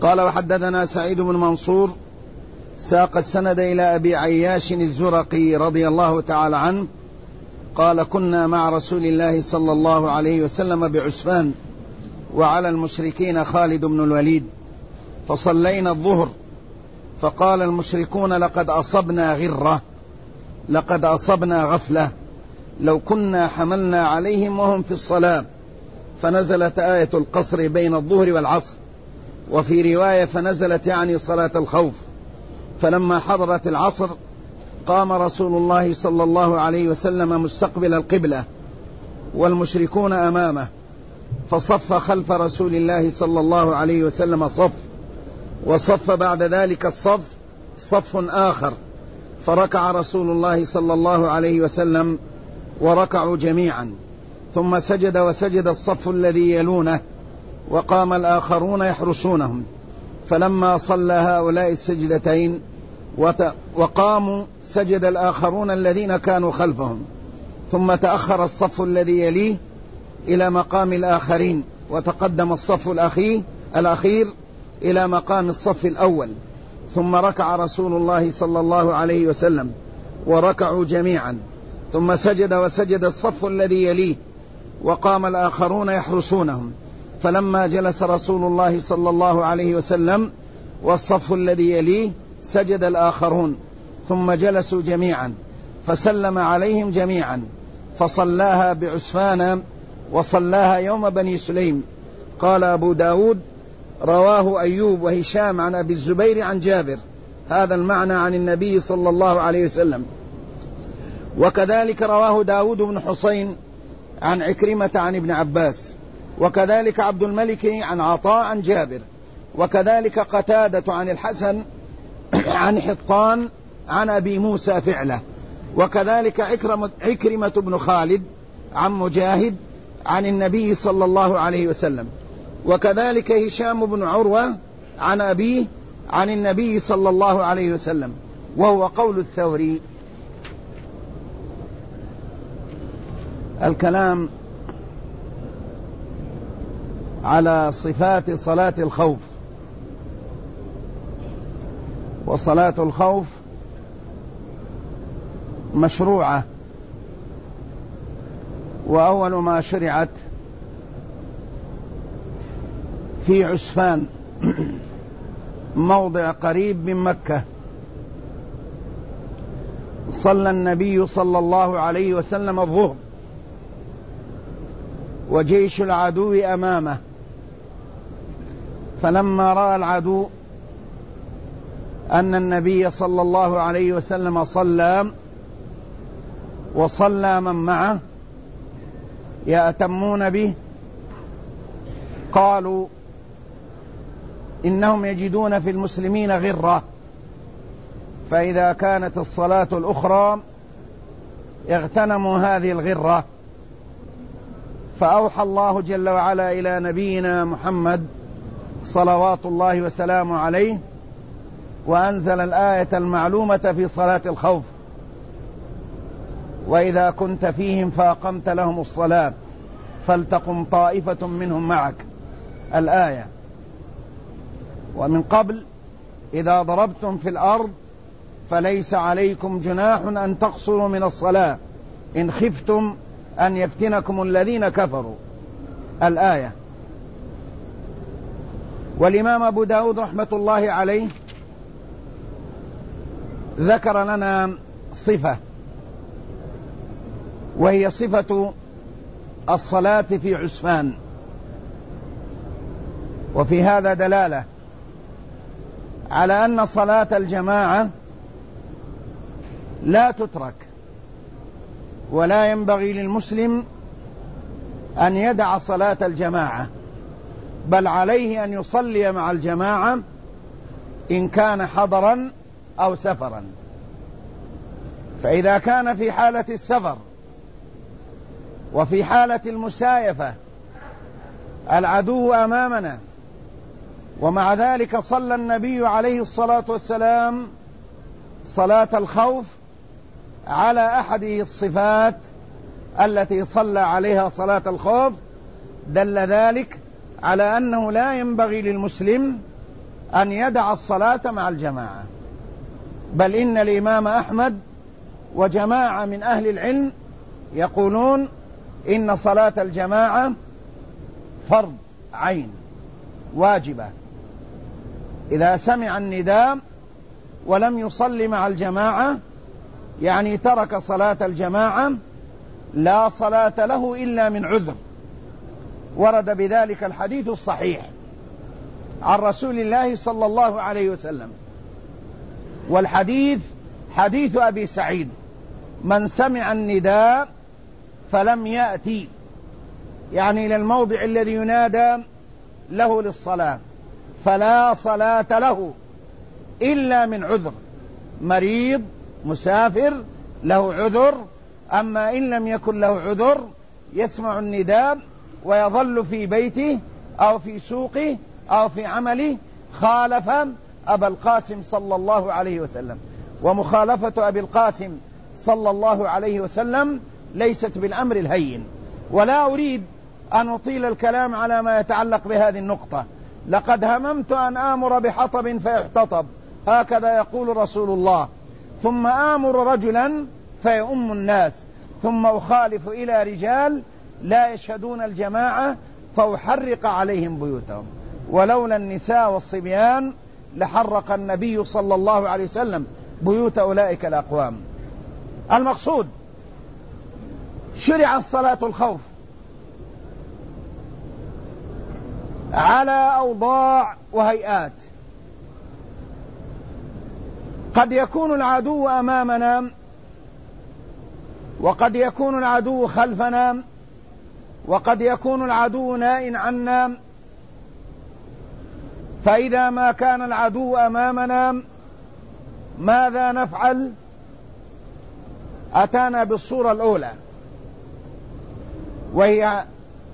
قال وحدثنا سعيد بن منصور ساق السند إلى أبي عياش الزرقي رضي الله تعالى عنه قال كنا مع رسول الله صلى الله عليه وسلم بعسفان وعلى المشركين خالد بن الوليد فصلينا الظهر فقال المشركون لقد أصبنا غرة، لقد أصبنا غفلة، لو كنا حملنا عليهم وهم في الصلاة. فنزلت آية القصر بين الظهر والعصر، وفي رواية فنزلت يعني صلاة الخوف. فلما حضرت العصر قام رسول الله صلى الله عليه وسلم مستقبل القبلة والمشركون أمامه، فصف خلف رسول الله صلى الله عليه وسلم صف، وصف بعد ذلك الصف صف آخر، فركع رسول الله صلى الله عليه وسلم وركعوا جميعا، ثم سجد وسجد الصف الذي يلونه، وقام الآخرون يحرسونهم. فلما صلى هؤلاء السجدتين وقاموا سجد الآخرون الذين كانوا خلفهم، ثم تأخر الصف الذي يليه إلى مقام الآخرين، وتقدم الصف الأخير إلى مقام الصف الأول، ثم ركع رسول الله صلى الله عليه وسلم وركعوا جميعا، ثم سجد وسجد الصف الذي يليه، وقام الآخرون يحرسونهم. فلما جلس رسول الله صلى الله عليه وسلم والصف الذي يليه سجد الآخرون، ثم جلسوا جميعا فسلم عليهم جميعا، فصلاها بعسفان وصلاها يوم بني سليم. قال أبو داود رواه أيوب وهشام عن أبي الزبير عن جابر هذا المعنى عن النبي صلى الله عليه وسلم. وكذلك رواه داود بن حسين عن عكرمة عن ابن عباس، وكذلك عبد الملك عن عطاء عن جابر، وكذلك قتادة عن الحسن عن حطان عن أبي موسى فعله، وكذلك عكرمة بن خالد عن مجاهد عن النبي صلى الله عليه وسلم، وكذلك هشام بن عروة عن أبيه عن النبي صلى الله عليه وسلم، وهو قول الثوري. الكلام على صفات صلاة الخوف. وصلاة الخوف مشروعة، وأول ما شرعت في عسفان موضع قريب من مكة. صلى النبي صلى الله عليه وسلم الظهر وجيش العدو أمامه، فلما رأى العدو أن النبي صلى الله عليه وسلم صلى وصلى من معه يأتمون به، قالوا إنهم يجدون في المسلمين غرة، فإذا كانت الصلاة الأخرى اغتنموا هذه الغرة. فأوحى الله جل وعلا إلى نبينا محمد صلوات الله وسلامه عليه، وأنزل الآية المعلومة في صلاة الخوف: وإذا كنت فيهم فأقمت لهم الصلاة فلتقم طائفة منهم معك، الآية. ومن قبل: إذا ضربتم في الأرض فليس عليكم جناح أن تقصروا من الصلاة إن خفتم أن يفتنكم الذين كفروا، الآية. والإمام أبو داود رحمة الله عليه ذكر لنا صفة، وهي صفة الصلاة في عسفان، وفي هذا دلالة على أن صلاة الجماعة لا تترك، ولا ينبغي للمسلم أن يدع صلاة الجماعة، بل عليه أن يصلي مع الجماعة إن كان حضرا أو سفرا. فإذا كان في حالة السفر وفي حالة المسايفة العدو أمامنا، ومع ذلك صلى النبي عليه الصلاة والسلام صلاة الخوف على أحد الصفات التي صلى عليها صلاة الخوف، دل ذلك على أنه لا ينبغي للمسلم أن يدع الصلاة مع الجماعة، بل إن الإمام أحمد وجماعة من أهل العلم يقولون إن صلاة الجماعة فرض عين واجبة. إذا سمع النداء ولم يصلي مع الجماعة يعني ترك صلاة الجماعة، لا صلاة له إلا من عذر. ورد بذلك الحديث الصحيح عن رسول الله صلى الله عليه وسلم، والحديث حديث أبي سعيد: من سمع النداء فلم يأتي، يعني إلى الموضع الذي ينادى له للصلاة، فلا صلاة له إلا من عذر، مريض، مسافر، له عذر. أما إن لم يكن له عذر يسمع النداء ويظل في بيته أو في سوقه أو في عمله، خالف أبا القاسم صلى الله عليه وسلم. ومخالفة أبي القاسم صلى الله عليه وسلم ليست بالأمر الهين. ولا أريد أن أطيل الكلام على ما يتعلق بهذه النقطة. لقد هممت أن آمر بحطب فيحتطب، هكذا يقول رسول الله، ثم آمر رجلا فيؤم الناس، ثم أخالف إلى رجال لا يشهدون الجماعة فأحرق عليهم بيوتهم. ولولا النساء والصبيان لحرق النبي صلى الله عليه وسلم بيوت أولئك الأقوام. المقصود شرع صلاة الخوف على أوضاع وهيئات. قد يكون العدو أمامنا، وقد يكون العدو خلفنا، وقد يكون العدو نائٍ عنا. فإذا ما كان العدو أمامنا ماذا نفعل؟ أتانا بالصورة الأولى، وهي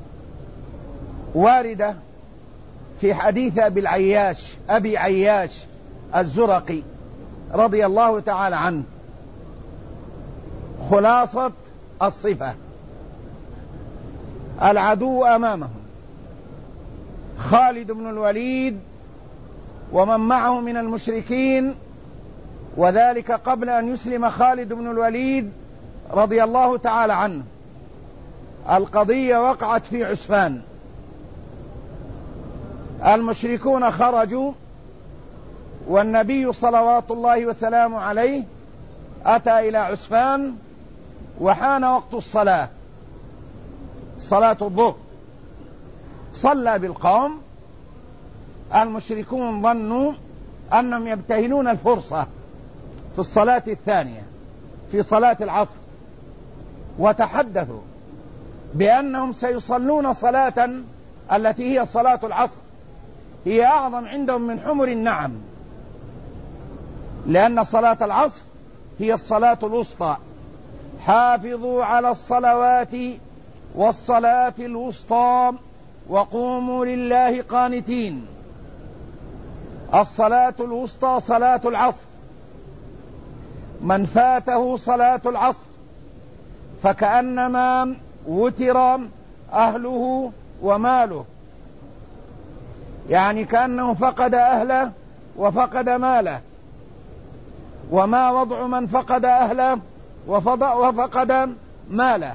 واردة في حديث أبي عياش الزرقي رضي الله تعالى عنه. خلاصة الصفة: العدو أمامهم خالد بن الوليد ومن معه من المشركين، وذلك قبل أن يسلم خالد بن الوليد رضي الله تعالى عنه. القضية وقعت في عسفان، المشركون خرجوا، والنبي صلوات الله وسلامه عليه أتى إلى عسفان، وحان وقت الصلاة، صلاة الظهر. صلى بالقوم. المشركون ظنوا أنهم يبتهلون الفرصة في الصلاة الثانية في صلاة العصر، وتحدثوا بأنهم سيصلون صلاة التي هي صلاة العصر هي أعظم عندهم من حمر النعم، لأن صلاة العصر هي الصلاة الوسطى. حافظوا على الصلوات والصلاة الوسطى وقوموا لله قانتين. الصلاة الوسطى صلاة العصر، من فاته صلاة العصر فكأنما وتر أهله وماله، يعني كأنه فقد أهله وفقد ماله. وما وضع من فقد أهله وفقد ماله؟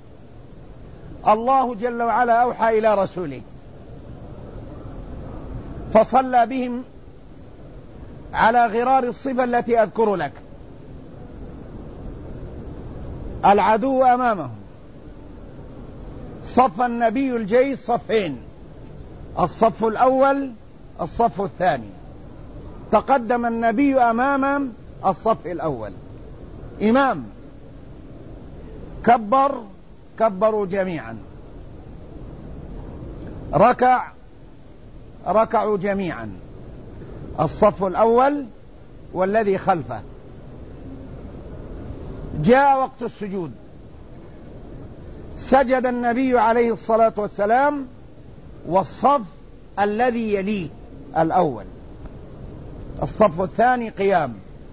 الله جل وعلا أوحى إلى رسوله فصلى بهم على غرار الصفة التي أذكر لك. العدو أمامهم، صف النبي الجيش صفين، الصف الأول الصف الثاني. تقدم النبي أمام الصف الأول، إمام، كبروا جميعا، ركعوا جميعا، الصف الأول والذي خلفه. جاء وقت السجود، سجد النبي عليه الصلاة والسلام، والصف الذي يليه الأول، الصف الثاني قيام،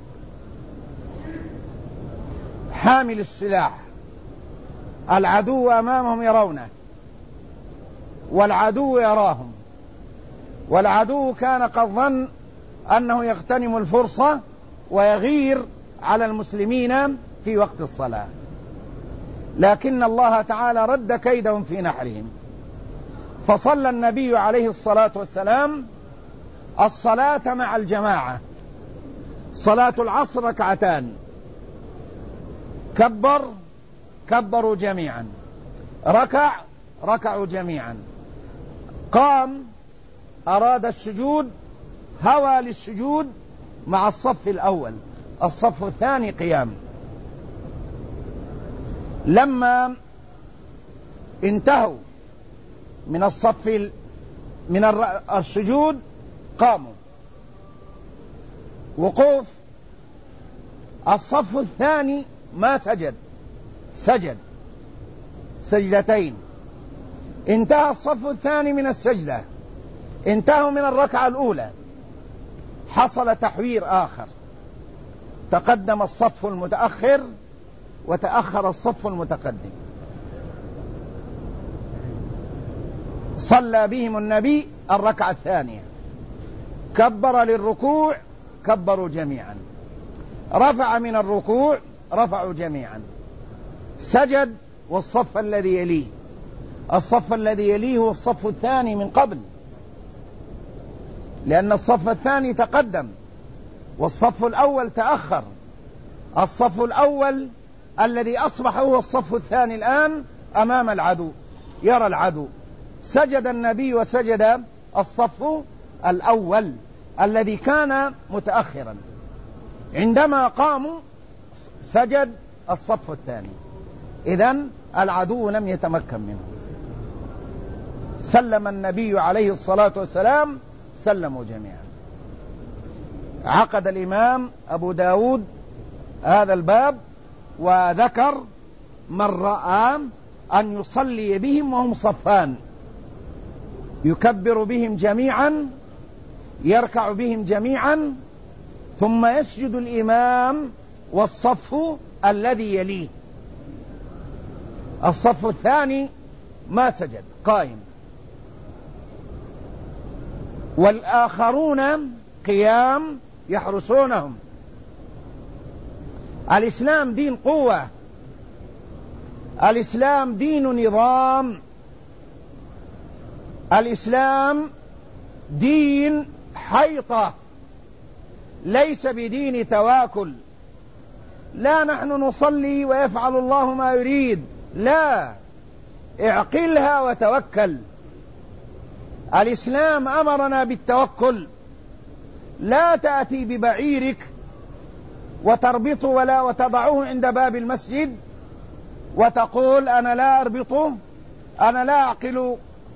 حامل السلاح. العدو أمامهم يرونه، والعدو يراهم، والعدو كان قد ظن أنه يغتنم الفرصة ويغير على المسلمين في وقت الصلاة، لكن الله تعالى رد كيدهم في نحرهم، فصلى النبي عليه الصلاة والسلام الصلاة مع صلاة العصر 2 كبروا جميعا، ركعوا جميعا، قام أراد السجود، هوى للسجود مع الصف الأول، الصف الثاني قيام. لما انتهوا من السجود قاموا، وقوف. الصف الثاني ما سجد سجدتين. انتهى الصف الثاني من السجدة، انتهوا من الركعة الأولى، حصل تحوير آخر، تقدم الصف المتأخر وتأخر الصف المتقدم. صلى بهم النبي الركعة الثانية، كبر للركوع، كبروا جميعا، رفع من الركوع، رفعوا جميعا، سجد، والصف الذي يليه، الصف الذي يليه هو الصف الثاني من قبل، لأن الصف الثاني تقدم والصف الأول تأخر. الصف الأول الذي أصبح هو الصف الثاني الآن أمام العدو، يرى العدو. سجد النبي وسجد الصف الأول الذي كان متأخرا، عندما قاموا سجد الصف الثاني، إذن العدو لم يتمكن منه. سلم النبي عليه الصلاة والسلام، سلموا جميعا. عقد الإمام أبو داود هذا الباب وذكر من رأى أن يصلي بهم وهم صفان، يكبر بهم جميعا، يركع بهم جميعا، ثم يسجد الإمام والصف الذي يليه. الصف الثاني ما سجد، قائم، والآخرون قيام يحرسونهم. الإسلام دين قوة، الإسلام دين نظام، الإسلام دين حيطة، ليس بدين تواكل. لا نحن نصلي ويفعل الله ما يريد، لا، اعقلها وتوكل. الإسلام أمرنا بالتوكل، لا تأتي ببعيرك وتربطه ولا وتضعه عند باب المسجد وتقول أنا لا أربطه، أنا لا أعقل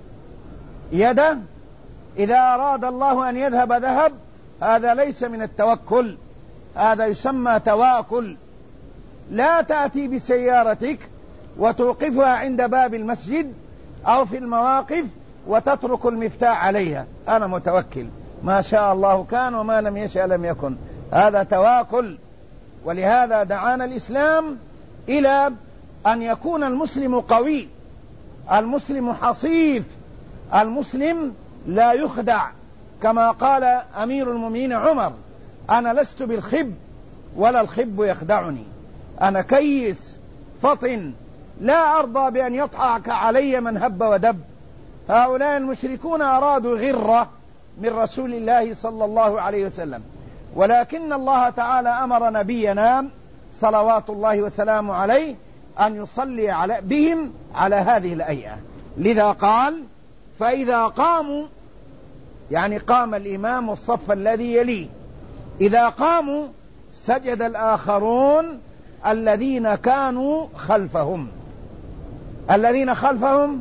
يده، إذا أراد الله أن يذهب ذهب. هذا ليس من التوكل، هذا يسمى تواكل. لا تأتي بسيارتك وتوقفها عند باب المسجد أو في المواقف وتترك المفتاح عليها، أنا متوكل، ما شاء الله كان وما لم يشاء لم يكن. هذا تواكل. ولهذا دعانا الإسلام إلى أن يكون المسلم قوي، المسلم حصيف، المسلم لا يخدع، كما قال أمير المؤمنين عمر: أنا لست بالخب ولا الخب يخدعني، أنا كيس فطن لا أرضى بأن يطعك علي من هب ودب. هؤلاء المشركون أرادوا غرة من رسول الله صلى الله عليه وسلم، ولكن الله تعالى أمر نبينا صلوات الله وسلامه عليه أن يصلي بهم على هذه الهيئة. لذا قال: فإذا قاموا، يعني قام الإمام والصف الذي يليه، إذا قاموا سجد الآخرون الذين كانوا خلفهم. الذين خلفهم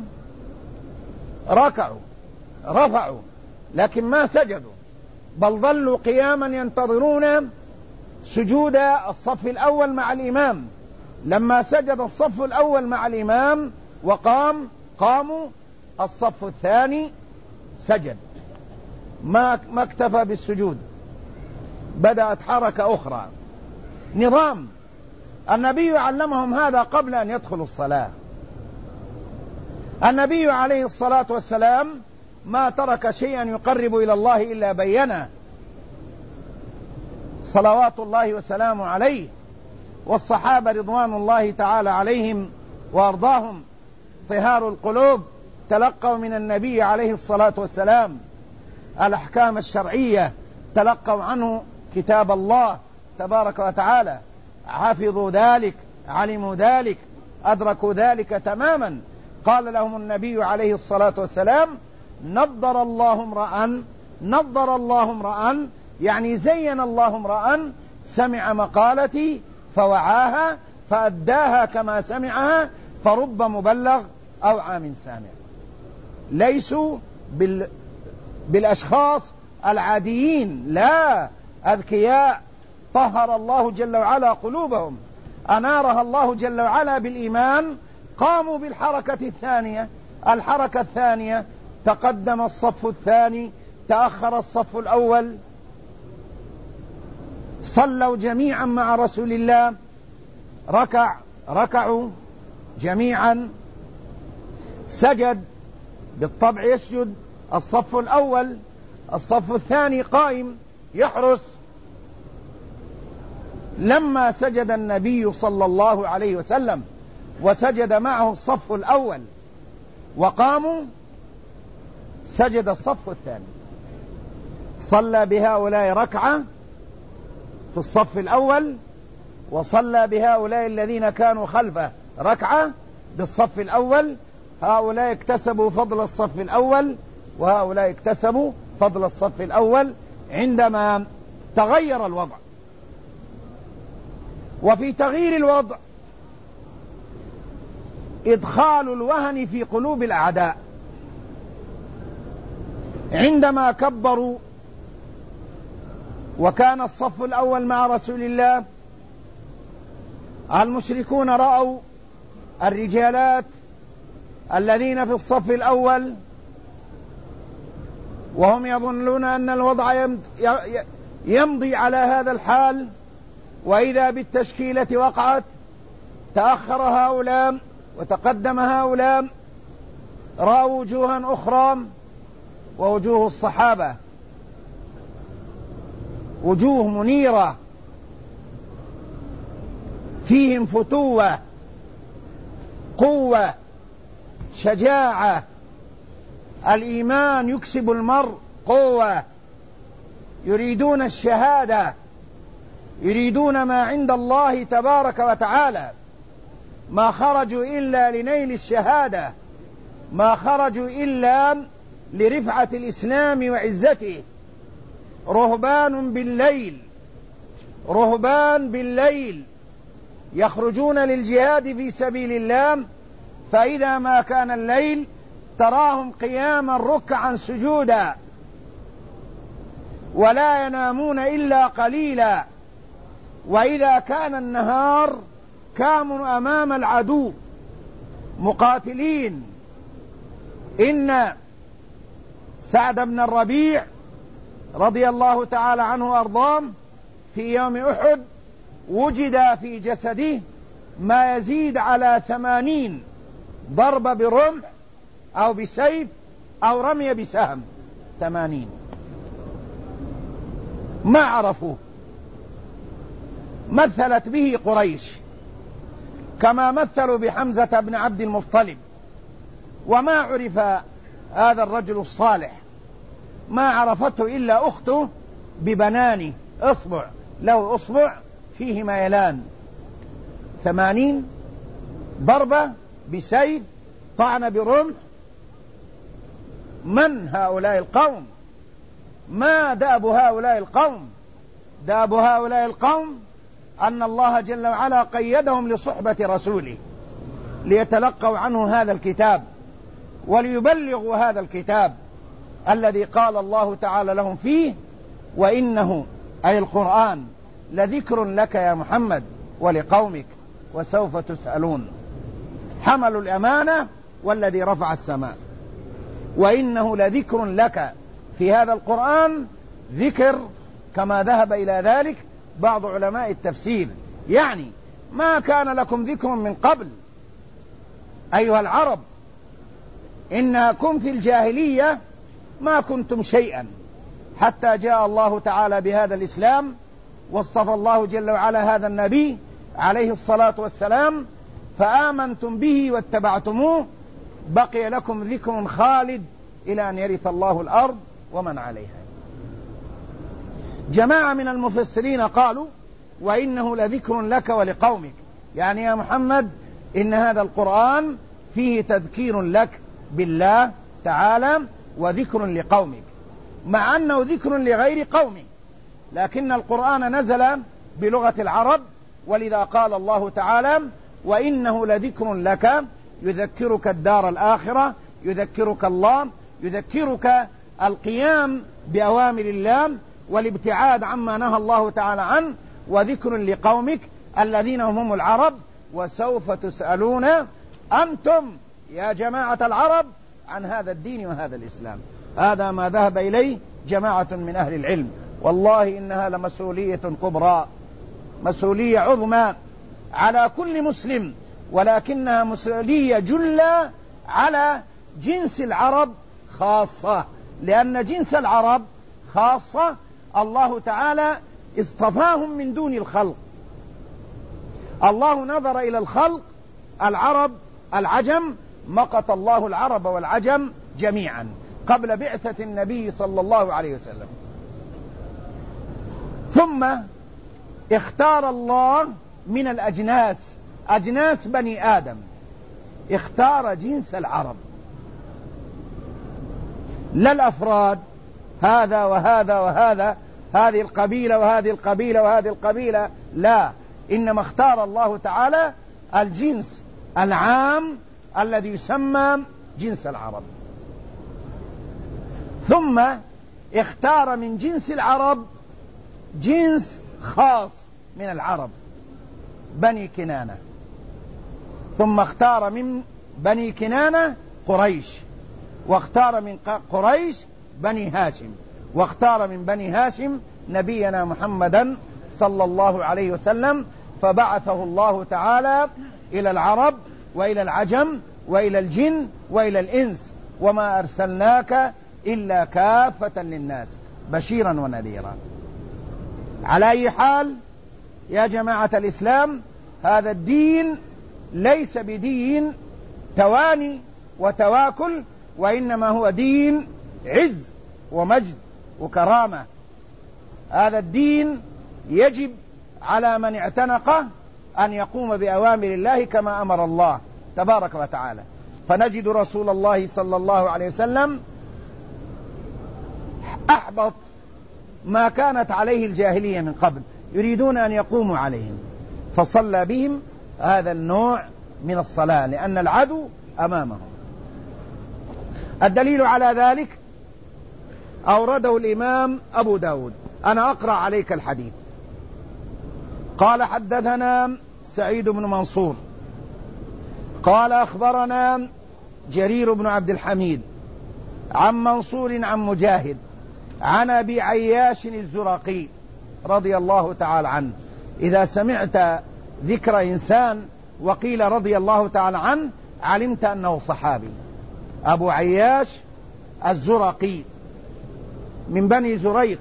ركعوا، رفعوا، لكن ما سجدوا، بل ظلوا قياما ينتظرون سجود الصف الأول مع الإمام. لما سجد الصف الأول مع الإمام قاموا، الصف الثاني سجد، ما اكتفى بالسجود، بدأت حركة أخرى، نظام. النبي علمهم هذا قبل أن يدخلوا الصلاة. النبي عليه الصلاة والسلام ما ترك شيئا يقرب إلى الله إلا بينه. صلوات الله وسلامه عليه، والصحابة رضوان الله تعالى عليهم وأرضاهم طهار القلوب، تلقوا من النبي عليه الصلاة والسلام الأحكام الشرعية، تلقوا عنه كتاب الله تبارك وتعالى، حفظوا ذلك، علموا ذلك، أدركوا ذلك تماما. قال لهم النبي عليه الصلاة والسلام: نضر الله امرأ، يعني زين الله امرأ سمع مقالتي فوعاها فأداها كما سمعها، فرب مبلغ أو عام سامع. ليسوا بالأشخاص العاديين، لا، أذكياء طهر الله جل وعلا قلوبهم، أنارها الله جل وعلا بالإيمان، قاموا الحركة الثانية، تقدم الصف الثاني، تأخر الصف الأول، صلوا جميعا مع رسول الله، ركعوا جميعا، سجد، بالطبع يسجد الصف الأول، الصف الثاني قائم يحرس. لما سجد النبي صلى الله عليه وسلم وسجد معه الصف الأول وقاموا، سجد الصف الثاني، صلى بهؤلاء ركعة في الصف الأول، وصلى بهؤلاء الذين كانوا خلفه ركعة بالصف الأول. هؤلاء اكتسبوا فضل الصف الأول، وهؤلاء اكتسبوا فضل الصف الأول عندما تغير الوضع. وفي تغيير الوضع إدخال الوهن في قلوب الأعداء. عندما كبروا وكان الصف الأول مع رسول الله، المشركون رأوا الرجالات الذين في الصف الأول وهم يظنون أن الوضع يمضي على هذا الحال، وإذا بالتشكيلة وقعت، تأخر هؤلاء وتقدم هؤلاء، رأوا وجوها أخرى، ووجوه الصحابة وجوه منيرة، فيهم فتوة، قوة، شجاعة. الإيمان يكسب المرء قوة، يريدون الشهادة، يريدون ما عند الله تبارك وتعالى، ما خرجوا إلا لنيل الشهادة، ما خرجوا إلا لرفعة الإسلام وعزته. رهبان بالليل يخرجون للجهاد في سبيل الله، فإذا ما كان الليل تراهم قياما ركعا سجودا، ولا ينامون إلا قليلا. وإذا كان النهار كانوا أمام العدو مقاتلين. إن سعد بن الربيع رضي الله تعالى عنه وأرضاه في يوم أحد وجد في جسده ما يزيد على 80 ضربة برمح أو بسيف أو رمي بسهم، 80 ما عرفوه. مثلت به قريش كما مثلوا بحمزة بن عبد المطلب، وما عرف هذا الرجل الصالح، ما عرفته إلا أخته ببنانه، أصبع له أصبع فيه ميلان، 80 ضربة بسيف، طعن برمح. من هؤلاء القوم؟ ما داب هؤلاء القوم؟ داب هؤلاء القوم أن الله جل وعلا قيدهم لصحبة رسوله، ليتلقوا عنه هذا الكتاب وليبلغوا هذا الكتاب الذي قال الله تعالى لهم فيه: وإنه أي القرآن لذكر لك يا محمد ولقومك وسوف تسألون. حملوا الأمانة والذي رفع السماء. وإنه لذكر لك، في هذا القرآن ذكر كما ذهب إلى ذلك بعض علماء التفسير، يعني ما كان لكم ذكر من قبل أيها العرب، إنكم في الجاهلية ما كنتم شيئا حتى جاء الله تعالى بهذا الإسلام واصطفى الله جل وعلا هذا النبي عليه الصلاة والسلام فآمنتم به واتبعتموه بقي لكم ذكر خالد إلى أن يرث الله الأرض ومن عليها. جماعة من المفسرين قالوا وإنه لذكر لك ولقومك، يعني يا محمد إن هذا القرآن فيه تذكير لك بالله تعالى وذكر لقومك، مع أنه ذكر لغير قومه، لكن القرآن نزل بلغة العرب، ولذا قال الله تعالى وإنه لذكر لك، يذكرك الدار الآخرة، يذكرك الله، يذكرك القيام بأوامر الله والابتعاد عما نهى الله تعالى عنه، وذكر لقومك الذين هم العرب، وسوف تسألون أنتم يا جماعة العرب عن هذا الدين وهذا الإسلام. هذا ما ذهب إليه جماعة من أهل العلم. والله إنها لمسؤولية كبرى، مسؤولية عظمى على كل مسلم، ولكنها مسؤولية جلة على جنس العرب خاصة، لأن جنس العرب خاصة الله تعالى اصطفاهم من دون الخلق. الله نظر إلى الخلق العرب العجم، مقت الله العرب والعجم جميعا قبل بعثة النبي صلى الله عليه وسلم. ثم اختار الله من الأجناس، أجناس بني آدم، اختار جنس العرب، لا الأفراد هذا وهذا وهذا، هذه القبيلة وهذه القبيلة وهذه القبيلة، لا، إنما اختار الله تعالى الجنس العام الذي يسمى جنس العرب. ثم اختار من جنس العرب جنس خاص من العرب، بني كنانة. ثم اختار من بني كنانة قريش، واختار من قريش بني هاشم، واختار من بني هاشم نبينا محمدا صلى الله عليه وسلم، فبعثه الله تعالى إلى العرب وإلى العجم وإلى الجن وإلى الإنس، وما أرسلناك إلا كافة للناس بشيرا ونذيرا. على أي حال يا جماعة الإسلام، هذا الدين ليس بدين تواني وتواكل، وإنما هو دين عز ومجد وكرامة. هذا الدين يجب على من اعتنقه أن يقوم بأوامر الله كما أمر الله تبارك وتعالى. فنجد رسول الله صلى الله عليه وسلم أحبط ما كانت عليه الجاهلية من قبل، يريدون أن يقوموا عليهم، فصلى بهم هذا النوع من الصلاة لأن العدو أمامهم. الدليل على ذلك أورده الإمام أبو داود. أنا أقرأ عليك الحديث. قال حدثنا سعيد بن منصور قال أخبرنا جرير بن عبد الحميد عن منصور عن مجاهد عن أبي عياش الزرقي رضي الله تعالى عنه. إذا سمعت ذكر إنسان وقيل رضي الله تعالى عنه علمت أنه صحابي. أبو عياش الزرقي من بني زريق،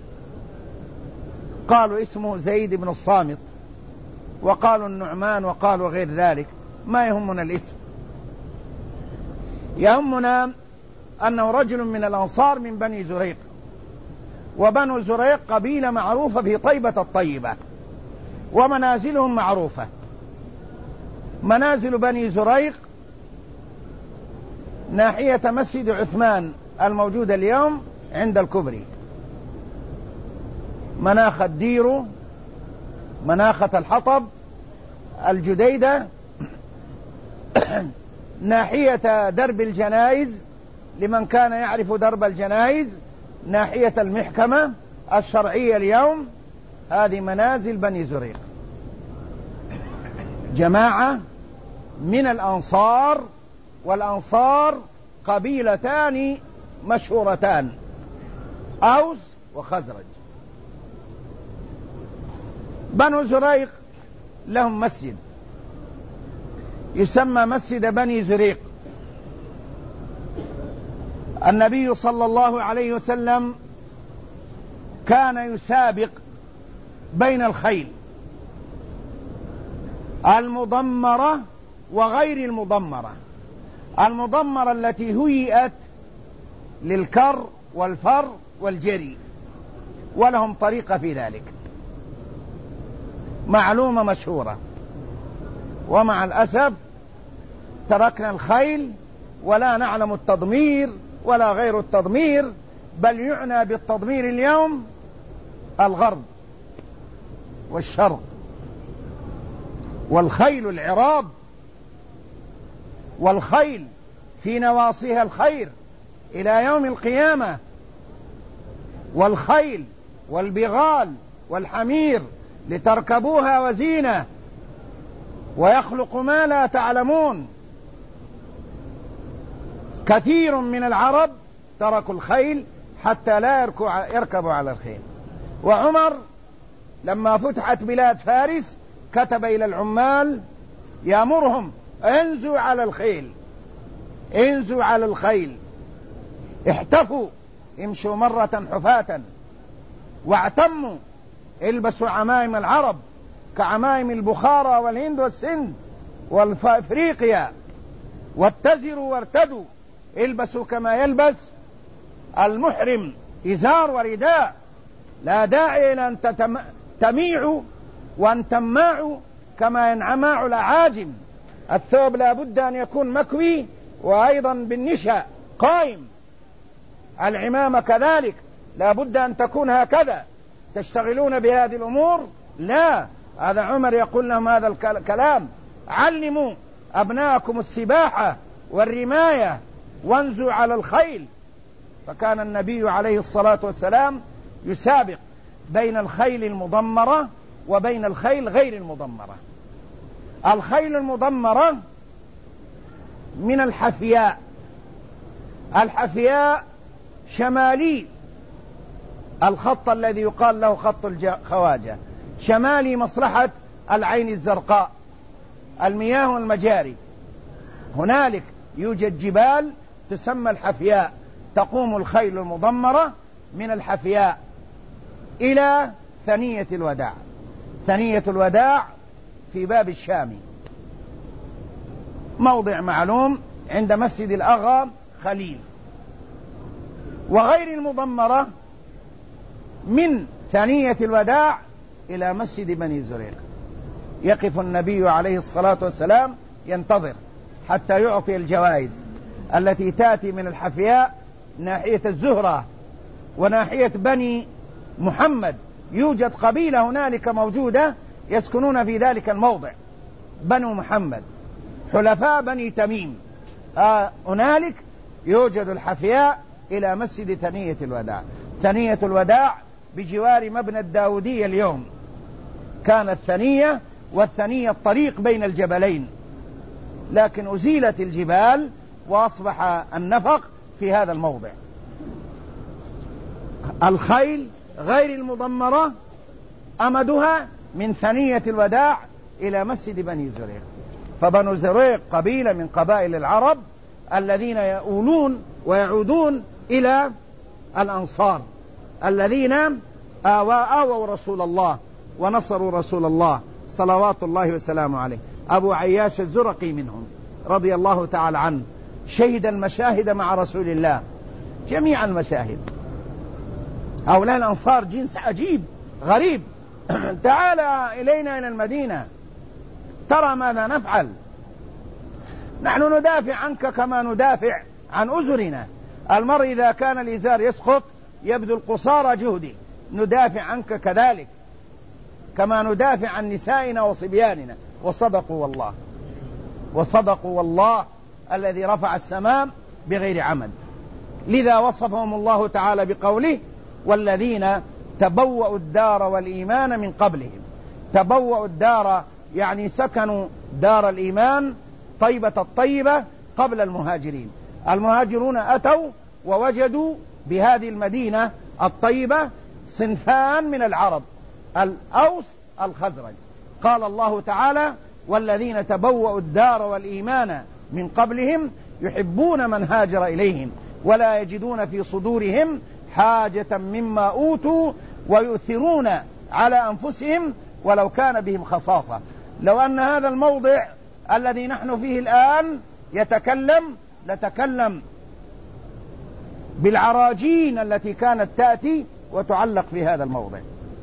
قالوا اسمه زيد بن الصامت، وقالوا النعمان، وقالوا غير ذلك، ما يهمنا الاسم، يهمنا أنه رجل من الأنصار من بني زريق. وبنو زريق قبيلة معروفة في طيبة الطيبة، ومنازلهم معروفة. منازل بني زريق ناحية مسجد عثمان الموجود اليوم عند الكبري، مناخ الديرو، مناخة الحطب، الجديدة، ناحية درب الجنائز لمن كان يعرف درب الجنائز، ناحية المحكمة الشرعية اليوم. هذه منازل بني زريق، جماعة من الأنصار، والأنصار قبيلتان مشهورتان، أوس وخزرج. بنو زريق لهم مسجد يسمى مسجد بني زريق. النبي صلى الله عليه وسلم كان يسابق بين الخيل المضمرة وغير المضمرة. المضمرة التي هيئت للكر والفر والجري، ولهم طريقة في ذلك معلومة مشهورة. ومع الأسف تركنا الخيل ولا نعلم التضمير ولا غير التضمير، بل يعنى بالتضمير اليوم الغرب والشرق. والخيل العراض، والخيل في نواصيها الخير إلى يوم القيامة، والخيل والبغال والحمير لتركبوها وزينة، ويخلق ما لا تعلمون. كثير من العرب تركوا الخيل حتى لا يركبوا على الخيل. وعمر لما فتحت بلاد فارس كتب إلى العمال يأمرهم انزوا على الخيل، انزوا على الخيل، احتفوا، امشوا مرة حفاة، واعتموا، البسوا عمائم العرب كعمائم البخارى والهند والسند والافريقيا، واتزروا وارتدوا، البسوا كما يلبس المحرم إزار ورداء. لا داعي إلى أن تميعوا وأن تماعوا كما ينعماع الأعاجم. الثوب لا بد أن يكون مكوي وأيضا بالنشا قائم. العمامة كذلك لا بد أن تكون هكذا. تشتغلون بهذه الأمور؟ لا. هذا عمر يقول لهم هذا الكلام: علموا أبناءكم السباحة والرماية وانزوا على الخيل. فكان النبي عليه الصلاة والسلام يسابق بين الخيل المضمرة وبين الخيل غير المضمرة. الخيل المضمرة من الحفياء. الحفياء شمالي الخط الذي يقال له خط الخواجة، شمالي مصلحة العين الزرقاء، المياه والمجاري. هنالك يوجد جبال تسمى الحفياء، تقوم الخيل المضمرة من الحفياء إلى ثنية الوداع. ثنية الوداع في باب الشام، موضع معلوم عند مسجد الأغا خليل. وغير المضمرة من ثنية الوداع إلى مسجد بني زريق. يقف النبي عليه الصلاة والسلام ينتظر حتى يعطي الجوائز التي تأتي من الحفياء ناحية الزهرة وناحية بني محمد. يوجد قبيلة هنالك موجودة يسكنون في ذلك الموضع، بنو محمد حلفاء بني تميم. هنالك يوجد الحفياء إلى مسجد ثنية الوداع. ثنية الوداع بجوار مبنى الداودية اليوم. كانت ثنية، والثنية الطريق بين الجبلين، لكن أزيلت الجبال وأصبح النفق في هذا الموضع. الخيل غير المضمرة أمدها من ثنية الوداع إلى مسجد بني زريق. فبنو زريق قبيلة من قبائل العرب الذين يؤولون ويعودون إلى الأنصار الذين آووا رسول الله ونصروا رسول الله صلوات الله وسلامه عليه. أبو عياش الزرقي منهم رضي الله تعالى عنه، شهد المشاهد مع رسول الله، جميع المشاهد. هؤلاء الأنصار جنس عجيب غريب. تعال إلينا إلى المدينة ترى ماذا نفعل. نحن ندافع عنك كما ندافع عن أزرنا. المرء إذا كان الإزار يسقط يبذل قصارى جهده، ندافع عنك كذلك كما ندافع عن نسائنا وصبياننا. وصدقوا والله، وصدقوا والله الذي رفع السماء بغير عمد. لذا وصفهم الله تعالى بقوله: والذين تبوأوا الدار والإيمان من قبلهم. تبوأوا الدار يعني سكنوا دار الإيمان طيبة الطيبة قبل المهاجرين. المهاجرون أتوا ووجدوا بهذه المدينة الطيبة صنفان من العرب، الأوس الخزرج. قال الله تعالى: والذين تبوأوا الدار والإيمان من قبلهم يحبون من هاجر إليهم ولا يجدون في صدورهم حاجة مما أوتوا ويؤثرون على أنفسهم ولو كان بهم خصاصة. لو أن هذا الموضع الذي نحن فيه الآن لتكلم بالعراجين التي كانت تأتي وتعلق في هذا الموضع،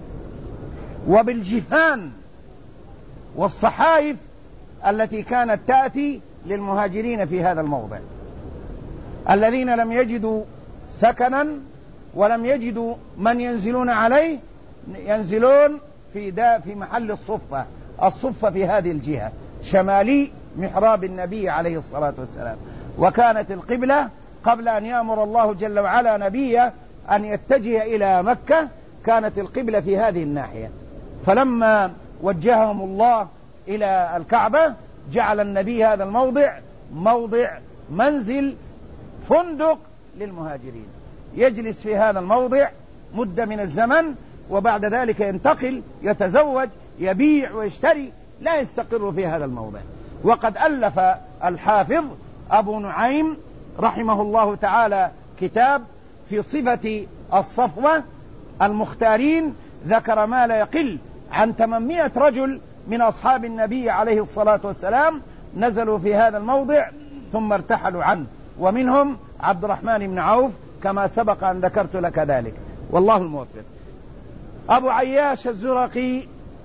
وبالجفان والصحائف التي كانت تأتي للمهاجرين في هذا الموضع، الذين لم يجدوا سكنا ولم يجدوا من ينزلون عليه، ينزلون في محل الصفة في هذه الجهة شمالي محراب النبي عليه الصلاة والسلام. وكانت القبلة قبل أن يأمر الله جل وعلا نبيه أن يتجه إلى مكة كانت القبلة في هذه الناحية، فلما وجههم الله إلى الكعبة جعل النبي هذا الموضع موضع منزل فندق للمهاجرين، يجلس في هذا الموضع مدة من الزمن وبعد ذلك ينتقل يتزوج يبيع ويشتري، لا يستقر في هذا الموضع. وقد ألف الحافظ أبو نعيم رحمه الله تعالى كتاب في صفة الصفوة المختارين، ذكر ما لا يقل عن 800 رجل من أصحاب النبي عليه الصلاة والسلام نزلوا في هذا الموضع ثم ارتحلوا عنه، ومنهم عبد الرحمن بن عوف كما سبق أن ذكرت لك ذلك، والله الموفق. أبو عياش الزرقي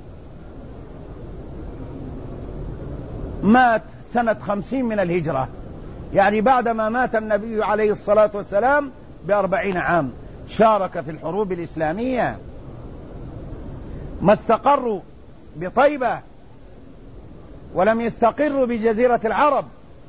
مات سنة 50 من الهجرة، يعني بعدما مات النبي عليه الصلاة والسلام ب40 عام. شارك في الحروب الإسلامية، ما استقروا بطيبة ولم يستقروا بجزيرة العرب،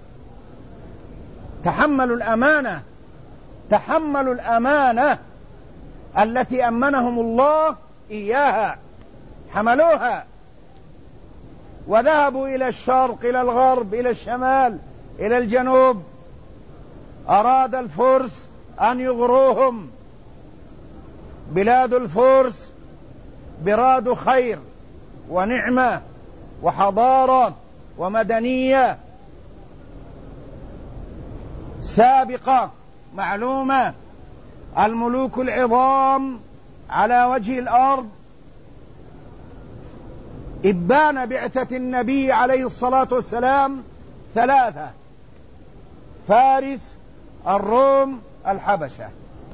تحملوا الأمانة التي أمنهم الله إياها، حملوها وذهبوا إلى الشرق إلى الغرب إلى الشمال إلى الجنوب. أراد الفرس أن يغروهم، بلاد الفرس بلاد خير ونعمة وحضارة ومدنية سابقة معلومة. الملوك العظام على وجه الأرض إبان بعثة النبي عليه الصلاة والسلام 3: فارس، الروم، الحبشة.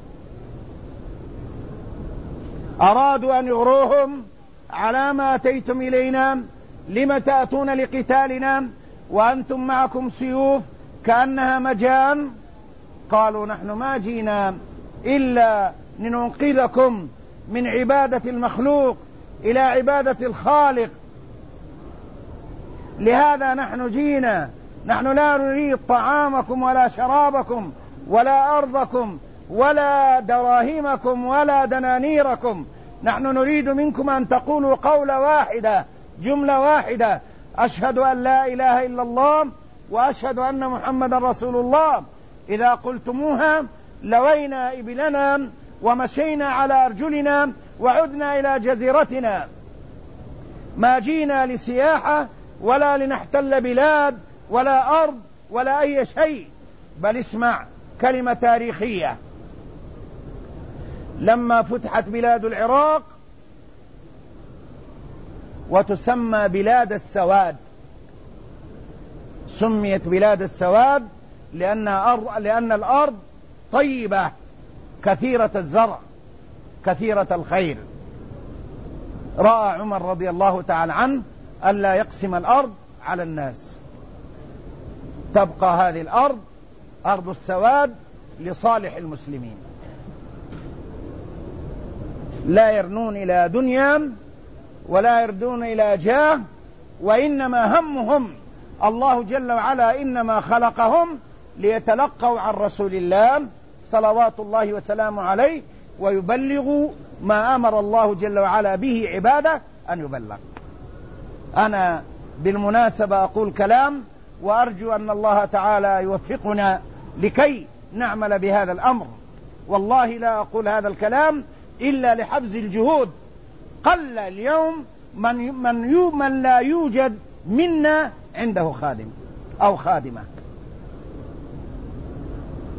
أرادوا أن يغروهم على ما أتيتم إلينا، لم تأتون لقتالنا وأنتم معكم سيوف كأنها مجان؟ قالوا نحن ما جينا إلا لننقذكم من عبادة المخلوق إلى عبادة الخالق، لهذا نحن جينا، نحن لا نريد طعامكم ولا شرابكم ولا أرضكم ولا دراهمكم ولا دنانيركم، نحن نريد منكم أن تقولوا قولة واحدة جملة واحدة: أشهد أن لا إله إلا الله وأشهد أن محمد رسول الله. إذا قلتموها لوينا إبلنا ومشينا على أرجلنا وعدنا إلى جزيرتنا، ما جينا لسياحة ولا لنحتل بلاد ولا أرض ولا أي شيء. بل اسمع كلمة تاريخية: لما فتحت بلاد العراق وتسمى بلاد السواد، سميت بلاد السواد لأن الأرض طيبة كثيرة الزرع كثيرة الخير. رأى عمر رضي الله تعالى عنه ألا يقسم الأرض على الناس، تبقى هذه الأرض أرض السواد لصالح المسلمين، لا يرنون إلى دنيا ولا يردون إلى جاه، وإنما همهم الله جل وعلا إنما خلقهم ليتلقوا عن رسول الله صلوات الله وسلامه عليه ويبلغوا ما أمر الله جل وعلا به عباده أن يبلغ. أنا بالمناسبة أقول كلام وأرجو أن الله تعالى يوفقنا لكي نعمل بهذا الأمر، والله لا أقول هذا الكلام إلا لحفز الجهود. قل اليوم من لا يوجد منا عنده خادم أو خادمة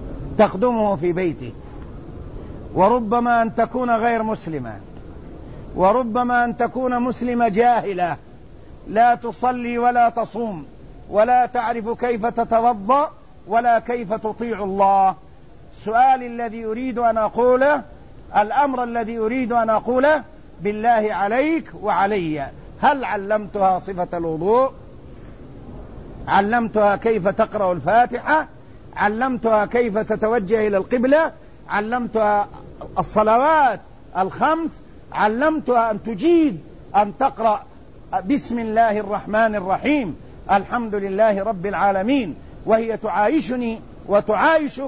تخدمه في بيته، وربما أن تكون غير مسلمة، وربما أن تكون مسلمة جاهلة لا تصلي ولا تصوم ولا تعرف كيف تتوضأ ولا كيف تطيع الله. السؤال الذي أريد أن أقوله، الأمر الذي أريد أن أقوله بالله عليك وعلي، هل علمتها صفة الوضوء؟ علمتها كيف تقرأ الفاتحة؟ علمتها كيف تتوجه إلى القبلة؟ علمتها الصلوات الخمس؟ علمتها أن تجيد أن تقرأ بسم الله الرحمن الرحيم الحمد لله رب العالمين، وهي تعايشني وتعايشك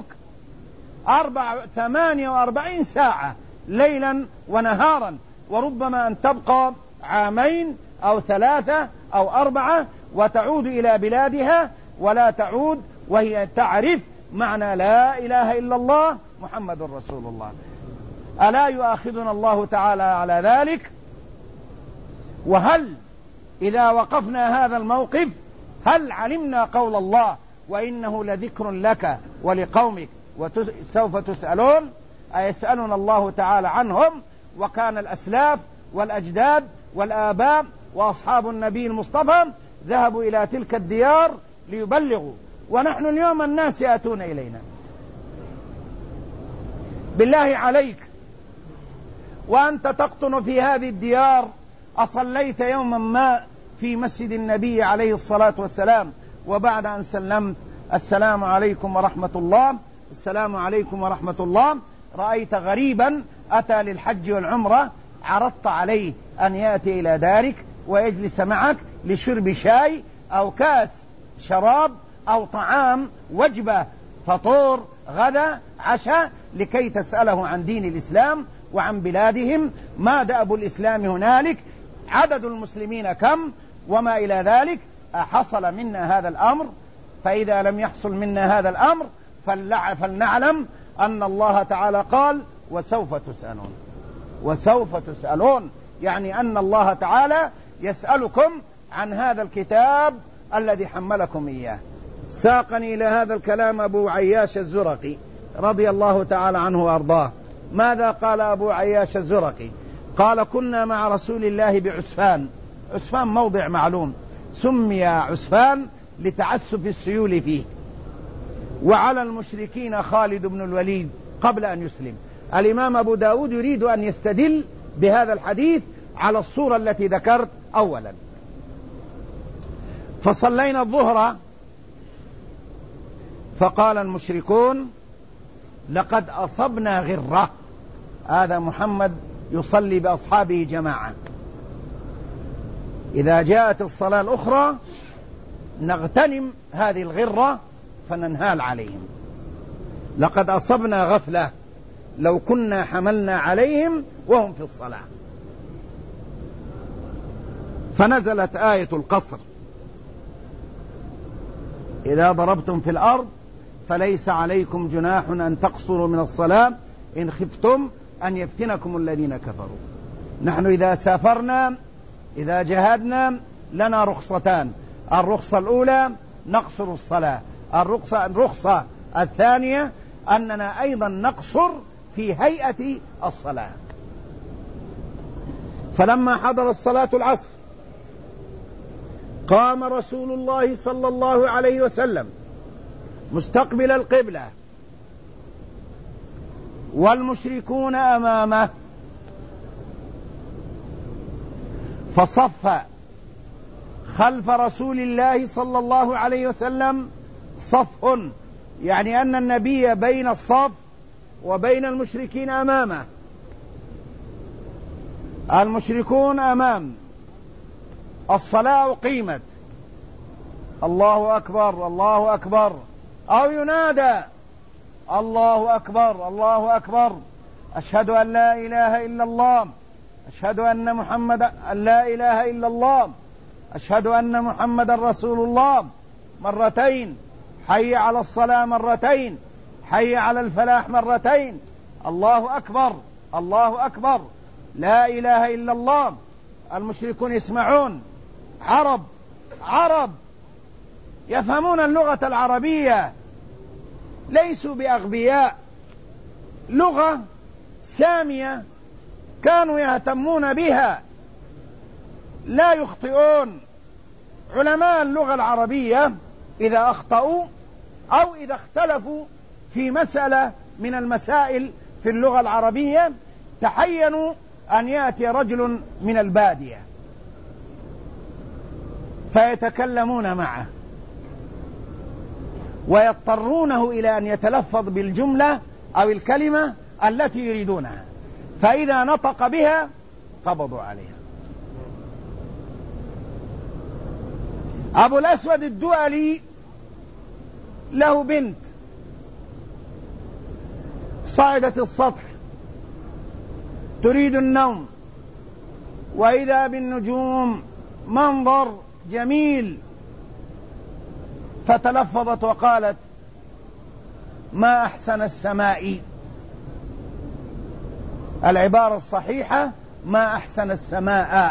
48 ساعة ليلا ونهارا، وربما أن تبقى 2 أو 3 أو 4 وتعود إلى بلادها ولا تعود وهي تعرف معنى لا إله إلا الله محمد رسول الله. ألا يؤاخذنا الله تعالى على ذلك؟ وهل إذا وقفنا هذا الموقف هل علمنا قول الله وإنه لذكر لك ولقومك وسوف تسألون؟ أيسألنا الله تعالى عنهم؟ وكان الأسلاف والأجداد والآباء وأصحاب النبي المصطفى ذهبوا إلى تلك الديار ليبلغوا، ونحن اليوم الناس يأتون إلينا. بالله عليك وأنت تقطن في هذه الديار، أصليت يوما ما في مسجد النبي عليه الصلاة والسلام وبعد أن سلمت السلام عليكم ورحمة الله، السلام عليكم ورحمة الله، رأيت غريبا أتى للحج والعمرة، عرضت عليه أن يأتي إلى دارك ويجلس معك لشرب شاي أو كاس شراب أو طعام وجبة فطور غدا عشاء لكي تسأله عن دين الإسلام وعن بلادهم، ما دأب الإسلام هنالك، عدد المسلمين كم، وما إلى ذلك. حصل منا هذا الأمر؟ فإذا لم يحصل منا هذا الأمر فلنعلم أن الله تعالى قال وسوف تسألون. وسوف تسألون يعني أن الله تعالى يسألكم عن هذا الكتاب الذي حملكم إياه. ساقني إلى هذا الكلام أبو عياش الزرقي رضي الله تعالى عنه وأرضاه. ماذا قال أبو عياش الزرقي؟ قال كنا مع رسول الله بعسفان. عسفان موضع معلوم، سمي عسفان لتعسف السيول فيه، وعلى المشركين خالد بن الوليد قبل أن يسلم. الإمام أبو داود يريد أن يستدل بهذا الحديث على الصورة التي ذكرت أولا. فصلينا الظهر فقال المشركون لقد أصبنا غرة. هذا محمد يصلي بأصحابه جماعة، إذا جاءت الصلاة الأخرى نغتنم هذه الغرة فننهال عليهم. لقد أصبنا غفلة لو كنا حملنا عليهم وهم في الصلاة. فنزلت آية القصر: إذا ضربتم في الأرض فليس عليكم جناح أن تقصروا من الصلاة إن خفتم أن يفتنكم الذين كفروا. نحن إذا سافرنا إذا جهدنا لنا رخصتان: الرخصة الأولى نقصر الصلاة، الرخصة الثانية أننا أيضا نقصر في هيئة الصلاة. فلما حضر الصلاة العصر قام رسول الله صلى الله عليه وسلم مستقبل القبلة والمشركون أمامه، فصف خلف رسول الله صلى الله عليه وسلم صف، يعني أن النبي بين الصف وبين المشركين أمامه. المشركون أمام، الصلاة أقيمت، الله أكبر الله أكبر، أو ينادى الله أكبر الله أكبر، أشهد أن لا إله إلا الله، أشهد أن محمد لا إله إلا الله، أشهد أن محمد رسول الله، مرتين، حي على الصلاة مرتين، حي على الفلاح مرتين، الله أكبر الله أكبر، لا إله إلا الله. المشركون يسمعون، عرب يفهمون اللغة العربية، ليسوا بأغبياء، لغة سامية كانوا يهتمون بها لا يخطئون. علماء اللغة العربية إذا أخطأوا أو إذا اختلفوا في مسألة من المسائل في اللغة العربية تحينوا أن يأتي رجل من البادية فيتكلمون معه ويضطرونه إلى أن يتلفظ بالجملة أو الكلمة التي يريدونها، فإذا نطق بها قبضوا عليها. أبو الأسود الدؤلي له بنت صعدت السطح تريد النوم، وإذا بالنجوم منظر جميل، فتلفظت وقالت: ما أحسن السماء. العبارة الصحيحة: ما أحسن السماء.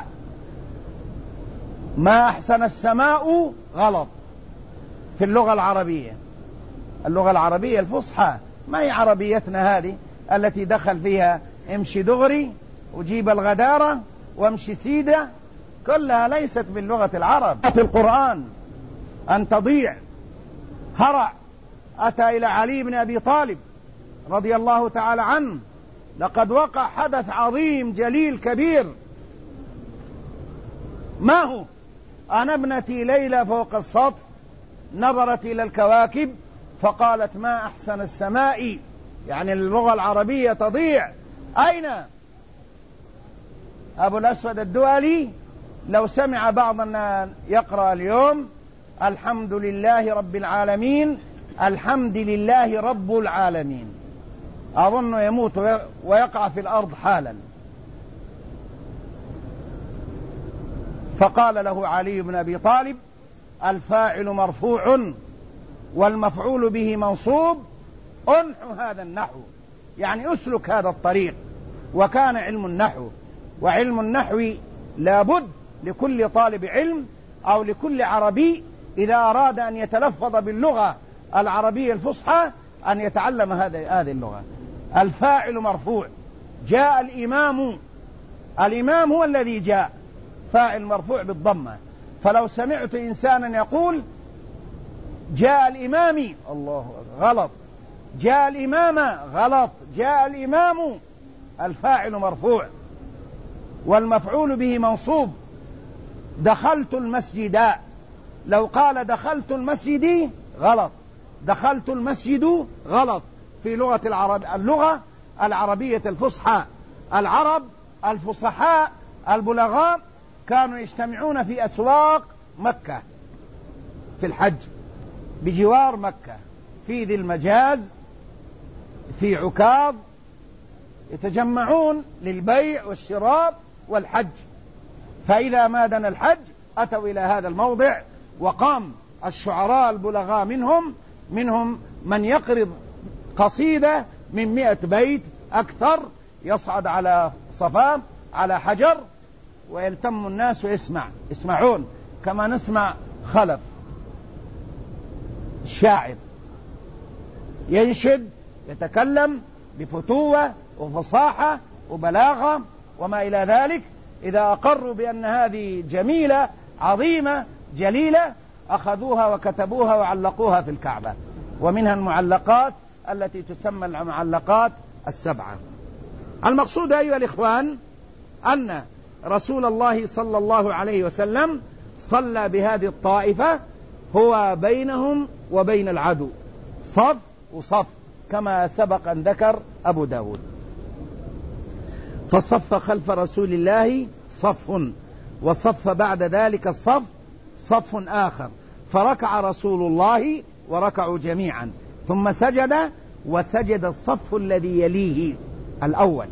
ما أحسن السماء غلط في اللغة العربية. اللغة العربية الفصحى ما هي عربيتنا هذه التي دخل فيها امشي دغري وجيب الغدارة وامشي سيدة، كلها ليست من لغة العرب. في القرآن أن تضيع هرع أتى إلى علي بن أبي طالب رضي الله تعالى عنه: لقد وقع حدث عظيم جليل كبير. ما هو؟ أنا ابنتي ليلى فوق السطح نظرت إلى الكواكب فقالت: ما أحسن السماء. يعني اللغة العربية تضيع. أين أبو الأسود الدؤلي لو سمع بعضنا يقرأ اليوم: الحمد لله رب العالمين، الحمد لله رب العالمين، أظن يموت ويقع في الأرض حالا. فقال له علي بن أبي طالب: الفاعل مرفوع والمفعول به منصوب، انحو هذا النحو، يعني اسلك هذا الطريق. وكان علم النحو، وعلم النحو لابد لكل طالب علم أو لكل عربي إذا أراد أن يتلفظ باللغة العربية الفصحى أن يتعلم هذه اللغة. الفاعل مرفوع، جاء الإمام، الإمام هو الذي جاء، فاعل مرفوع بالضمة. فلو سمعت إنسانا يقول جاء الإمام، الله، غلط. جاء الإمام غلط، جاء الإمام. الفاعل مرفوع والمفعول به منصوب. دخلت المسجد، لو قال دخلت المسجد غلط، دخلت المسجد غلط في لغة اللغة العربية الفصحى. العرب الفصحاء البلغاء كانوا يجتمعون في أسواق مكة في الحج بجوار مكة، في ذي المجاز، في عكاظ، يتجمعون للبيع والشراء والحج. فإذا ما دنا الحج أتوا إلى هذا الموضع، وقام الشعراء البلغاء منهم من يقرض قصيدة من 100 بيت أكثر، يصعد على صفا على حجر ويلتم الناس يسمعون كما نسمع خلف الشاعر ينشد، يتكلم بفتوة وفصاحة وبلاغة وما إلى ذلك. إذا أقروا بأن هذه جميلة عظيمة جليلة أخذوها وكتبوها وعلقوها في الكعبة، ومنها المعلقات التي تسمى المعلقات السبعة. المقصود أيها الإخوان أن رسول الله صلى الله عليه وسلم صلى بهذه الطائفة هو بينهم وبين العدو صف وصف، كما سبق أن ذكر أبو داود. فصف خلف رسول الله صف، وصف بعد ذلك الصف صف آخر، فركع رسول الله وركعوا جميعا، ثم سجد، وسجد الصف الذي يليه الأول،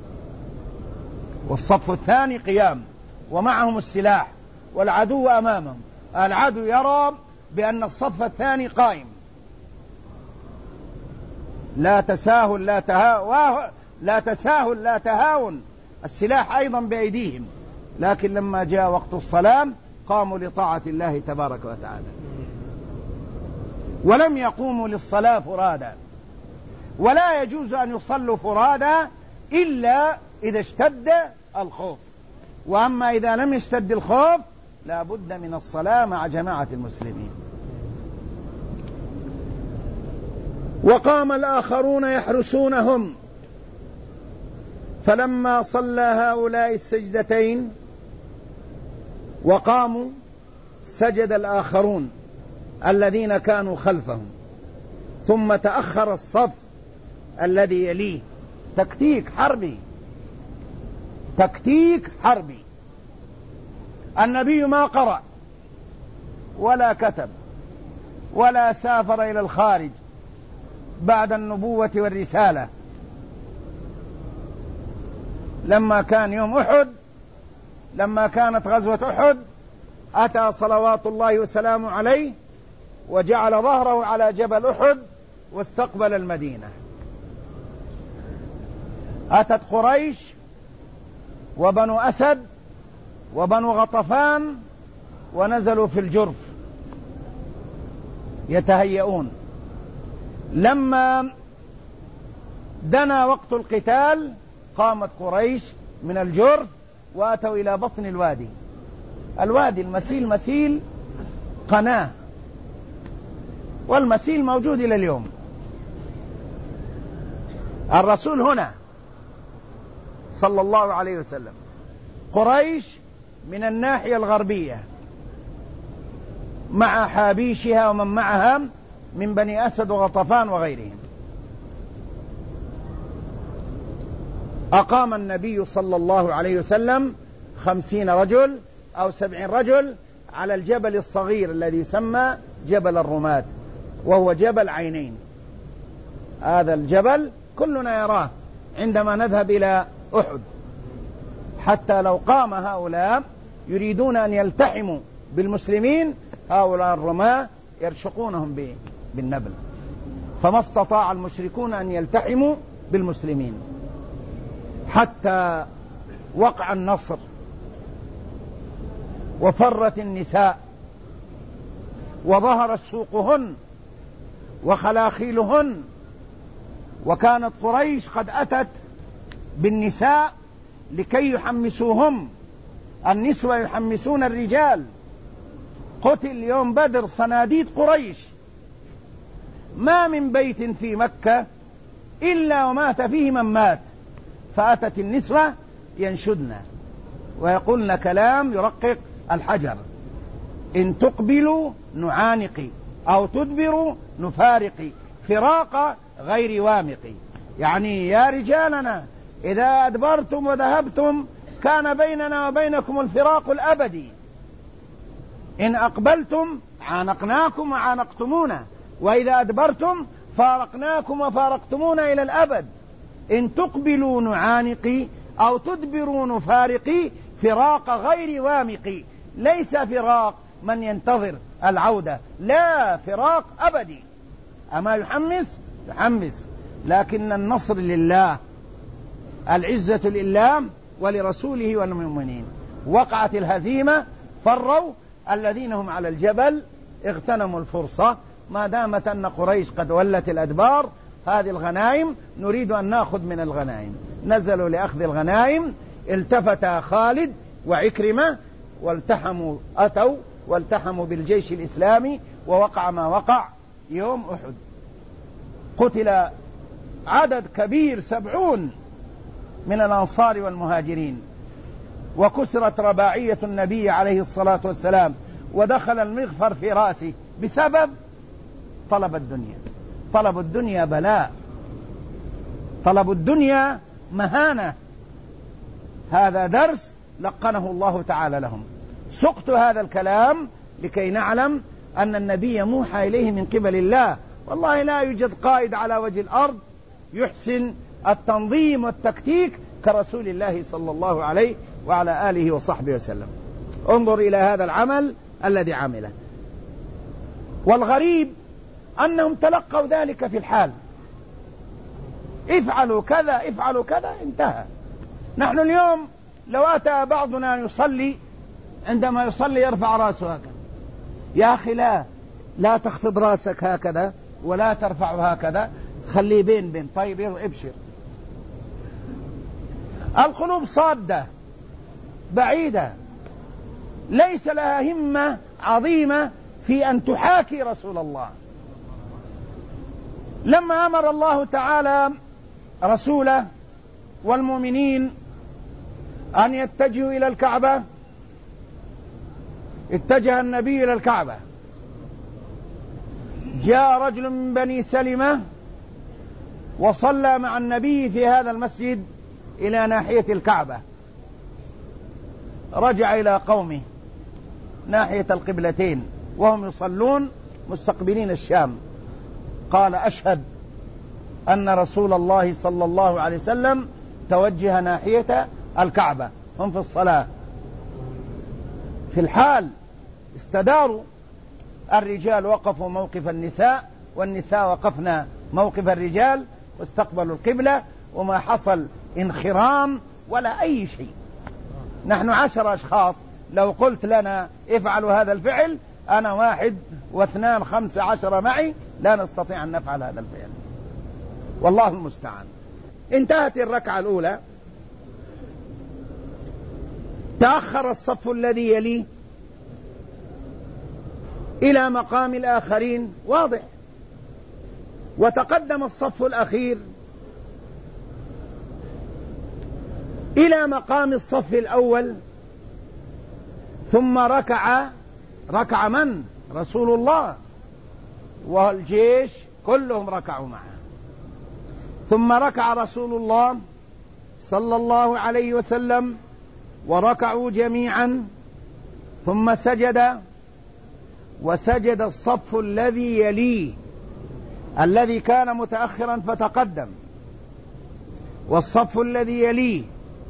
والصف الثاني قيام ومعهم السلاح والعدو أمامهم. العدو يرى بأن الصف الثاني قائم، لا تساهل لا تهاون، السلاح أيضا بأيديهم. لكن لما جاء وقت الصلاة قاموا لطاعة الله تبارك وتعالى، ولم يقوموا للصلاة فرادا، ولا يجوز أن يصلوا فرادا إلا إذا اشتد الخوف، وأما إذا لم يشتد الخوف لا بد من الصلاة مع جماعة المسلمين. وقام الآخرون يحرسونهم، فلما صلى هؤلاء السجدتين وقاموا سجد الآخرون الذين كانوا خلفهم، ثم تأخر الصف الذي يليه. تكتيك حربي، تكتيك حربي. النبي ما قرأ ولا كتب ولا سافر إلى الخارج بعد النبوة والرسالة. لما كان يوم أحد، لما كانت غزوة أحد، أتى صلوات الله وسلامه عليه وجعل ظهره على جبل أحد واستقبل المدينة. أتت قريش وبنو أسد وبنو غطفان ونزلوا في الجرف يتهيئون. لما دنا وقت القتال قامت قريش من الجرف وأتوا إلى بطن الوادي. الوادي المسيل مسيل قناة، والمسيل موجود إلى اليوم. الرسول هنا صلى الله عليه وسلم، قريش من الناحية الغربية مع حابيشها ومن معها من بني أسد وغطفان وغيرهم. أقام النبي صلى الله عليه وسلم 50 رجل أو 70 رجل على الجبل الصغير الذي يسمى جبل الرماد، وهو جبل عينين. هذا الجبل كلنا يراه عندما نذهب إلى أحد، حتى لو قام هؤلاء يريدون أن يلتحموا بالمسلمين، هؤلاء الرماة يرشقونهم بالنبل، فما استطاع المشركون أن يلتحموا بالمسلمين حتى وقع النصر وفرت النساء وظهرت سوقهن وخلاخيلهن. وكانت قريش قد أتت بالنساء لكي يحمسوهم، النسوة يحمسون الرجال. قتل يوم بدر صناديد قريش، ما من بيت في مكة إلا ومات فيه من مات. فأتت النسوة ينشدن ويقولن كلام يرقق الحجر: إن تقبلوا نعانق أو تدبروا نفارق، فراق غير وامق. يعني يا رجالنا إذا أدبرتم وذهبتم كان بيننا وبينكم الفراق الأبدي، إن أقبلتم عانقناكم وعانقتمونا، وإذا أدبرتم فارقناكم وفارقتمونا إلى الأبد. إن تقبلوا نعانق أو تدبروا نفارق، فراق غير وامق. ليس فراق من ينتظر العودة، لا، فراق أبدي. أما يحمس؟ يحمس، لكن النصر لله، العزة لله ولرسوله والمؤمنين. وقعت الهزيمة، فروا الذين هم على الجبل، اغتنموا الفرصة. ما دامت أن قريش قد ولت الأدبار، هذه الغنائم نريد أن نأخذ من الغنائم. نزلوا لأخذ الغنائم، التفت خالد وعكرمة أتوا والتحموا بالجيش الإسلامي، ووقع ما وقع يوم أحد. قتل عدد كبير 70 من الأنصار والمهاجرين، وكسرت رباعية النبي عليه الصلاة والسلام، ودخل المغفر في رأسه بسبب طلب الدنيا. طلب الدنيا بلاء، طلب الدنيا مهانة. هذا درس لقنه الله تعالى لهم. سقت هذا الكلام لكي نعلم أن النبي موحى إليه من قبل الله. والله لا يوجد قائد على وجه الأرض يحسن التنظيم والتكتيك كرسول الله صلى الله عليه وعلى آله وصحبه وسلم. انظر إلى هذا العمل الذي عمله. والغريب أنهم تلقوا ذلك في الحال، افعلوا كذا افعلوا كذا، انتهى. نحن اليوم لو أتى بعضنا يصلي، عندما يصلي يرفع رأسه هكذا. يا أخي لا تخفض رأسك هكذا ولا ترفعه هكذا، خليه بين. طيب ابشر. القلوب صادة بعيدة، ليس لها همة عظيمة في أن تحاكي رسول الله. لما أمر الله تعالى رسوله والمؤمنين أن يتجهوا إلى الكعبة، اتجه النبي إلى الكعبة. جاء رجل من بني سلمة وصلى مع النبي في هذا المسجد إلى ناحية الكعبة، رجع إلى قومه ناحية القبلتين وهم يصلون مستقبلين الشام، قال: أشهد أن رسول الله صلى الله عليه وسلم توجه ناحية الكعبة. هم في الصلاة، في الحال استداروا، الرجال وقفوا موقف النساء والنساء وقفنا موقف الرجال واستقبلوا القبلة، وما حصل انخرام ولا أي شيء. نحن 10 أشخاص، لو قلت لنا افعلوا هذا الفعل، أنا 1 و2 15 معي، لا نستطيع أن نفعل هذا الفعل، والله المستعان. انتهت الركعة الأولى، تأخر الصف الذي يليه إلى مقام الآخرين، واضح، وتقدم الصف الأخير إلى مقام الصف الأول، ثم ركع من؟ رسول الله، والجيش كلهم ركعوا معه. ثم ركع رسول الله صلى الله عليه وسلم وركعوا جميعا، ثم سجد، وسجد الصف الذي يليه الذي كان متأخرا فتقدم، والصف الذي يليه،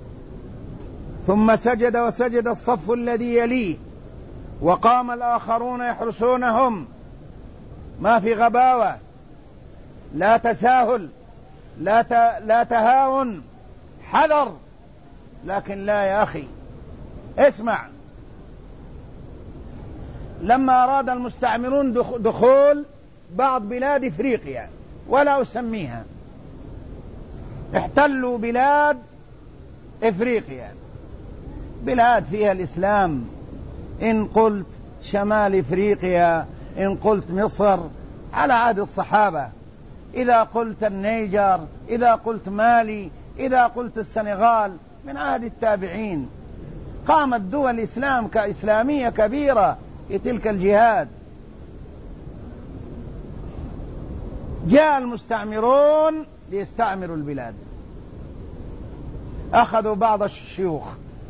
ثم سجد وسجد الصف الذي يليه، وقام الآخرون يحرسونهم. ما في غباوة، لا تساهل، لا تهاون، حذر. لكن لا يا أخي، اسمع، لما أراد المستعمرون دخول بعض بلاد إفريقيا، ولا أسميها، احتلوا بلاد إفريقيا، بلاد فيها الإسلام، إن قلت شمال إفريقيا، إن قلت مصر على عهد الصحابة، إذا قلت النيجر، إذا قلت مالي، إذا قلت السنغال من عهد التابعين. قامت دول الإسلام كإسلامية كبيرة في تلك الجهاد. جاء المستعمرون ليستعمروا البلاد، أخذوا بعض الشيوخ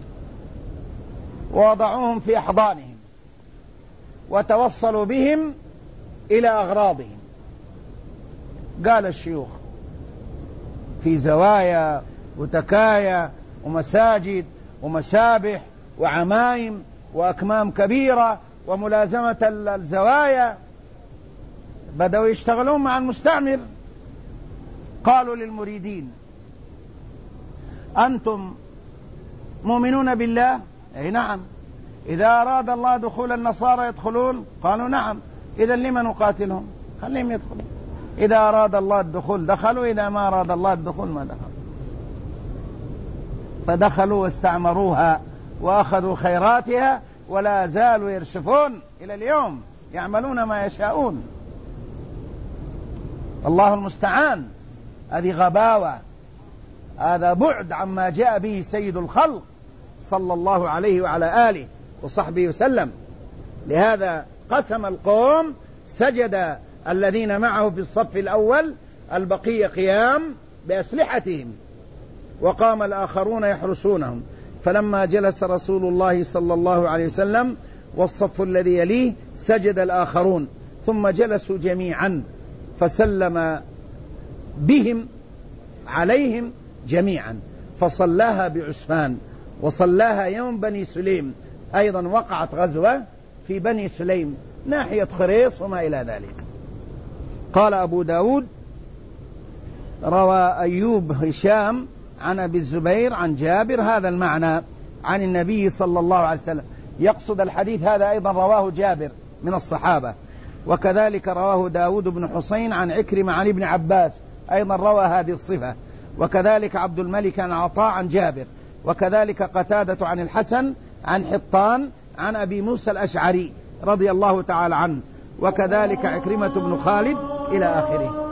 ووضعوهم في أحضانهم وتوصلوا بهم إلى أغراضهم. قال الشيوخ في زوايا وتكايا ومساجد ومسابح وعمايم وأكمام كبيرة وملازمة الزوايا، بدأوا يشتغلون مع المستعمر. قالوا للمريدين: أنتم مؤمنون بالله؟ أي نعم. إذا أراد الله دخول النصارى يدخلون؟ قالوا نعم. إذا لما نقاتلهم؟ خليهم يدخلوا، إذا أراد الله الدخول دخلوا، إذا ما أراد الله الدخول ما دخلوا. فدخلوا واستعمروها وأخذوا خيراتها، ولا زالوا يرشفون إلى اليوم، يعملون ما يشاءون. الله المستعان. هذه غباوة، هذا بعد عما جاء به سيد الخلق صلى الله عليه وعلى آله وصحبه وسلم. لهذا قسم القوم، سجد الذين معه في الصف الأول، البقية قيام بأسلحتهم، وقام الآخرون يحرسونهم. فلما جلس رسول الله صلى الله عليه وسلم والصف الذي يليه، سجد الآخرون، ثم جلسوا جميعا، فسلم بهم عليهم جميعا، فصلاها بعسفان، وصلاها يوم بني سليم. أيضا وقعت غزوة في بني سليم ناحية خريص وما إلى ذلك. قال أبو داود: روى أيوب هشام عن أبي الزبير عن جابر هذا المعنى عن النبي صلى الله عليه وسلم. يقصد الحديث هذا أيضا رواه جابر من الصحابة، وكذلك رواه داود بن حسين عن عكرمة عن ابن عباس، أيضا روى هذه الصفة. وكذلك عبد الملك عن عطاء عن جابر، وكذلك قتادة عن الحسن عن حطان عن أبي موسى الأشعري رضي الله تعالى عنه، وكذلك عكرمة بن خالد إلى آخره.